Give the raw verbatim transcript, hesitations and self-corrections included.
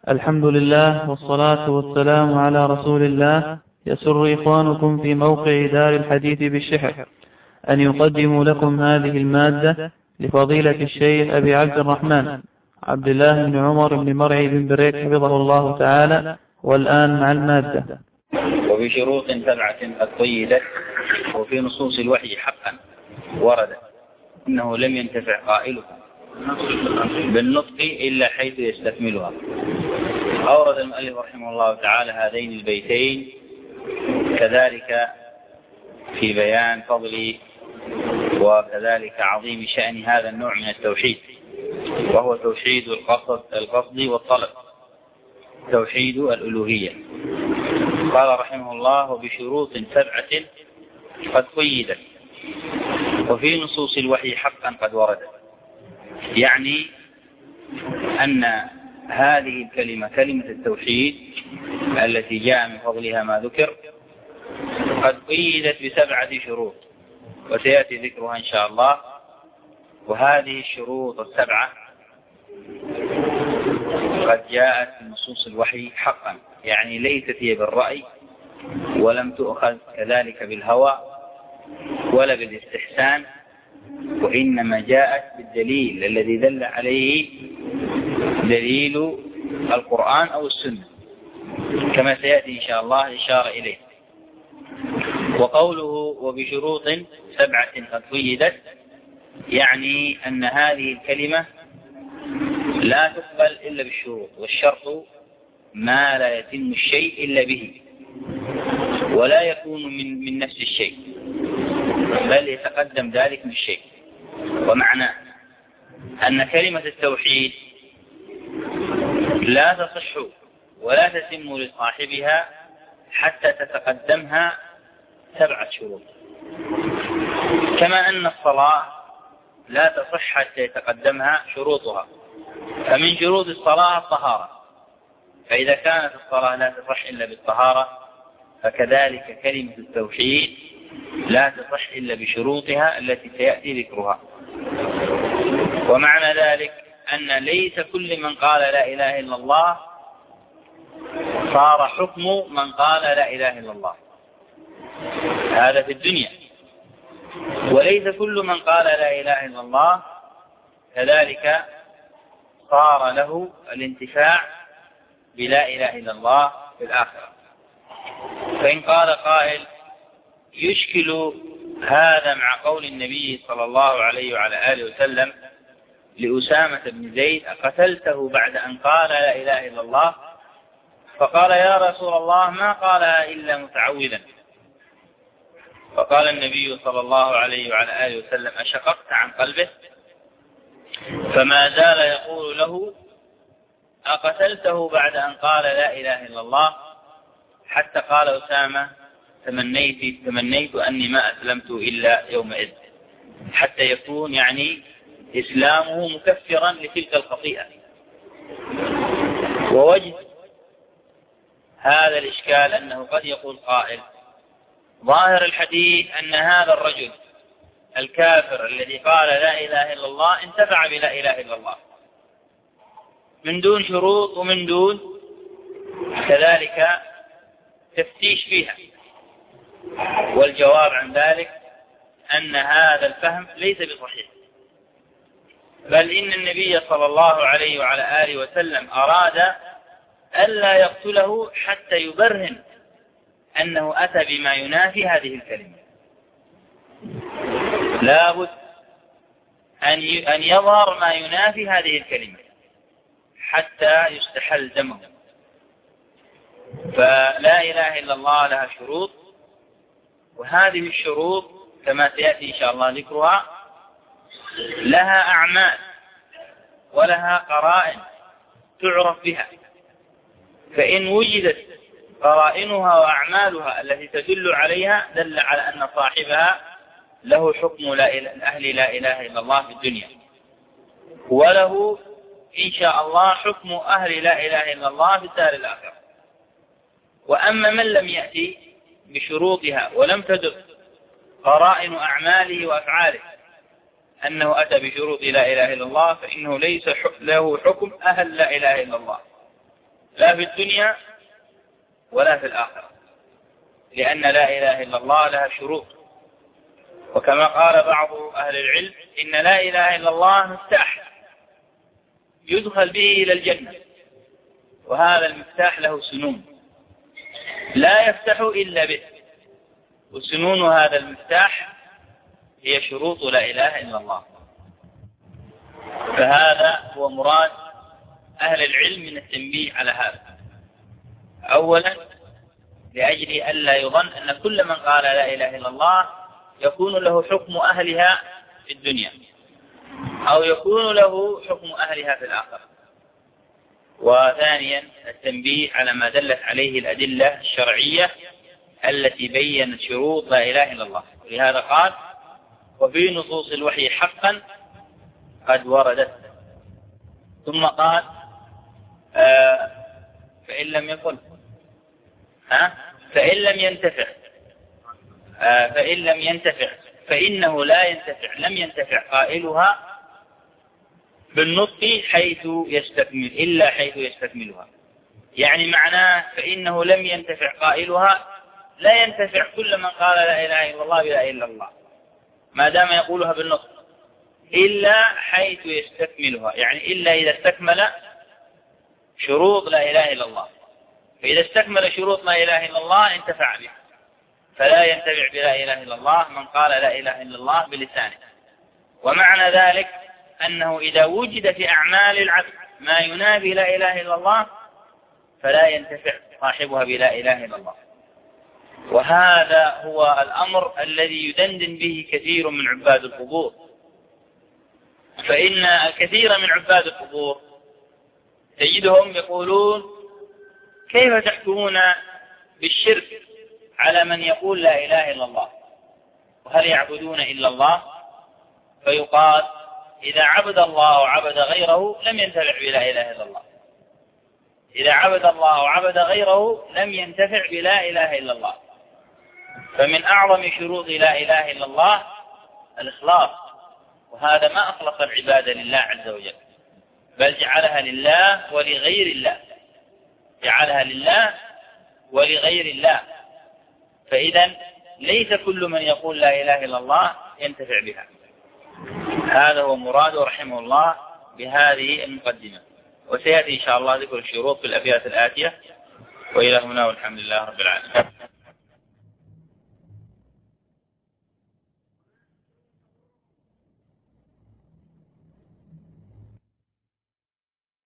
الحمد لله والصلاة والسلام على رسول الله. يسر إخوانكم في موقع دار الحديث بالشحر أن يقدموا لكم هذه المادة لفضيلة الشيخ أبي عبد الرحمن عبد الله بن عمر بن مرعي بن بريك حفظه الله تعالى. والآن مع المادة. وبشروط سبعة قد قيدت وفي نصوص الوحي حقا ورد إنه لم ينتفع قائله بالنطق إلا حيث يستكملها. أورد المؤلف رحمه الله تعالى هذين البيتين كذلك في بيان فضل وكذلك عظيم شأن هذا النوع من التوحيد، وهو توحيد القصد, القصد والطلب، توحيد الألوهية. قال رحمه الله: وبشروط سبعة قد قيدت وفي نصوص الوحي حقا قد وردت، يعني أن هذه الكلمة كلمة التوحيد التي جاء من فضلها ما ذكر قد قيدت بسبعة شروط، وسيأتي ذكرها إن شاء الله. وهذه الشروط السبعة قد جاءت في نصوص الوحي حقا، يعني ليست هي بالرأي ولم تؤخذ كذلك بالهوى ولا بالاستحسان، وإنما جاءت بالدليل الذي دل عليه دليل القرآن أو السنة، كما سيأتي إن شاء الله إشارة إليه. وقوله وبشروط سبعة قد قيدت يعني أن هذه الكلمة لا تقبل إلا بالشروط، والشرط ما لا يتم الشيء إلا به، ولا يكون من, من نفس الشيء بل يتقدم ذلك من الشيء. ومعنى أن كلمة التوحيد لا تصح ولا تتم لصاحبها حتى تتقدمها سبعة شروط، كما أن الصلاة لا تصح حتى يتقدمها شروطها. فمن شروط الصلاة الطهارة، فإذا كانت الصلاة لا تصح إلا بالطهارة فكذلك كلمة التوحيد لا تصح إلا بشروطها التي سيأتي ذكرها. ومعنى ذلك أن ليس كل من قال لا إله إلا الله صار حكم من قال لا إله إلا الله، هذا في الدنيا. وليس كل من قال لا إله إلا الله كذلك صار له الانتفاع بلا إله إلا الله في الآخرة. فإن قال قائل يشكل هذا مع قول النبي صلى الله عليه وعلى آله وسلم لأسامة بن زيد: أقتلته بعد أن قال لا إله إلا الله؟ فقال: يا رسول الله ما قالها إلا متعوذا. فقال النبي صلى الله عليه وعلى آله وسلم: أشققت عن قلبه؟ فما زال يقول له: أقتلته بعد أن قال لا إله إلا الله؟ حتى قال أسامة: تمنيت, تمنيت أني ما أسلمت إلا يومئذ، حتى يكون يعني إسلامه مكفرا لتلك الخطيئة. ووجه هذا الإشكال أنه قد يقول قائل: ظاهر الحديث أن هذا الرجل الكافر الذي قال لا إله إلا الله انتفع بلا إله إلا الله من دون شروط ومن دون كذلك تفتيش فيها. والجواب عن ذلك أن هذا الفهم ليس بصحيح، بل إن النبي صلى الله عليه وعلى آله وسلم أراد ألا يقتله حتى يبرهن أنه أتى بما ينافي هذه الكلمة. لا بد أن يظهر ما ينافي هذه الكلمة حتى يستحل دمه. فلا إله إلا الله لها شروط، وهذه الشروط كما سيأتي إن شاء الله ذكرها لها أعمال ولها قرائن تعرف بها، فإن وجدت قرائنها وأعمالها التي تدل عليها دل على أن صاحبها له حكم أهل لا إله إلا الله في الدنيا، وله إن شاء الله حكم أهل لا إله إلا الله في الدار الآخرة. وأما من لم يأتي بشروطها ولم تدل قرائن أعماله وأفعاله أنه أتى بشروط لا إله إلا الله فإنه ليس له حكم أهل لا إله إلا الله، لا في الدنيا ولا في الآخرة، لأن لا إله إلا الله لها شروط. وكما قال بعض أهل العلم إن لا إله إلا الله مفتاح يدخل به إلى الجنة، وهذا المفتاح له سنون لا يفتح إلا به، وسنون هذا المفتاح هي شروط لا إله إلا الله. فهذا هو مراد أهل العلم من التنبيه على هذا. أولا لأجل ألا يظن أن كل من قال لا إله إلا الله يكون له حكم أهلها في الدنيا أو يكون له حكم أهلها في الآخرة. وثانيا التنبيه على ما دلت عليه الأدلة الشرعية التي بيّنت شروط لا إله إلا الله، ولهذا قال وفي نصوص الوحي حقا قد وردت. ثم قال آه فإن لم يقل ها فإن لم ينتفع آه فإن لم ينتفع فإنه لا ينتفع لم ينتفع قائلها بالنطق حيث يستكمل إلا حيث يستكملها. يعني معناه فإنه لم ينتفع قائلها لا ينتفع كل من قال لا إله إلا الله بلا إله إلا الله ما دام يقولها بالنطق إلا حيث يستكملها، يعني إلا إذا استكمل شروط لا إله إلا الله. فإذا استكمل شروط لا إله إلا الله انتفع بها، فلا ينتفع بلا إله إلا الله من قال لا إله إلا الله بلسانه. ومعنى ذلك أنه إذا وجد في أعمال العبد ما ينافي لا إله إلا الله فلا ينتفع صاحبها بلا إله إلا الله. وهذا هو الأمر الذي يدندن به كثير من عباد القبور، فإن الكثير من عباد القبور تجدهم يقولون كيف تحكمون بالشرك على من يقول لا إله إلا الله وهل يعبدون إلا الله؟ فيقال إذا عبد الله وعبد غيره لم ينتفع بلا إله إلا الله، إذا عبد الله وعبد غيره لم ينتفع بلا إله إلا الله. فمن أعظم شروط لا إله إلا الله الإخلاص، وهذا ما أخلص العبادة لله عز وجل بل جعلها لله ولغير الله، جعلها لله ولغير الله. فإذا ليس كل من يقول لا إله إلا الله ينتفع بها. هذا هو مراده رحمه الله بهذه المقدمة، وسيأتي إن شاء الله ذكر الشروط في الأبيات الآتية. وإلى هنا والحمد لله رب العالمين.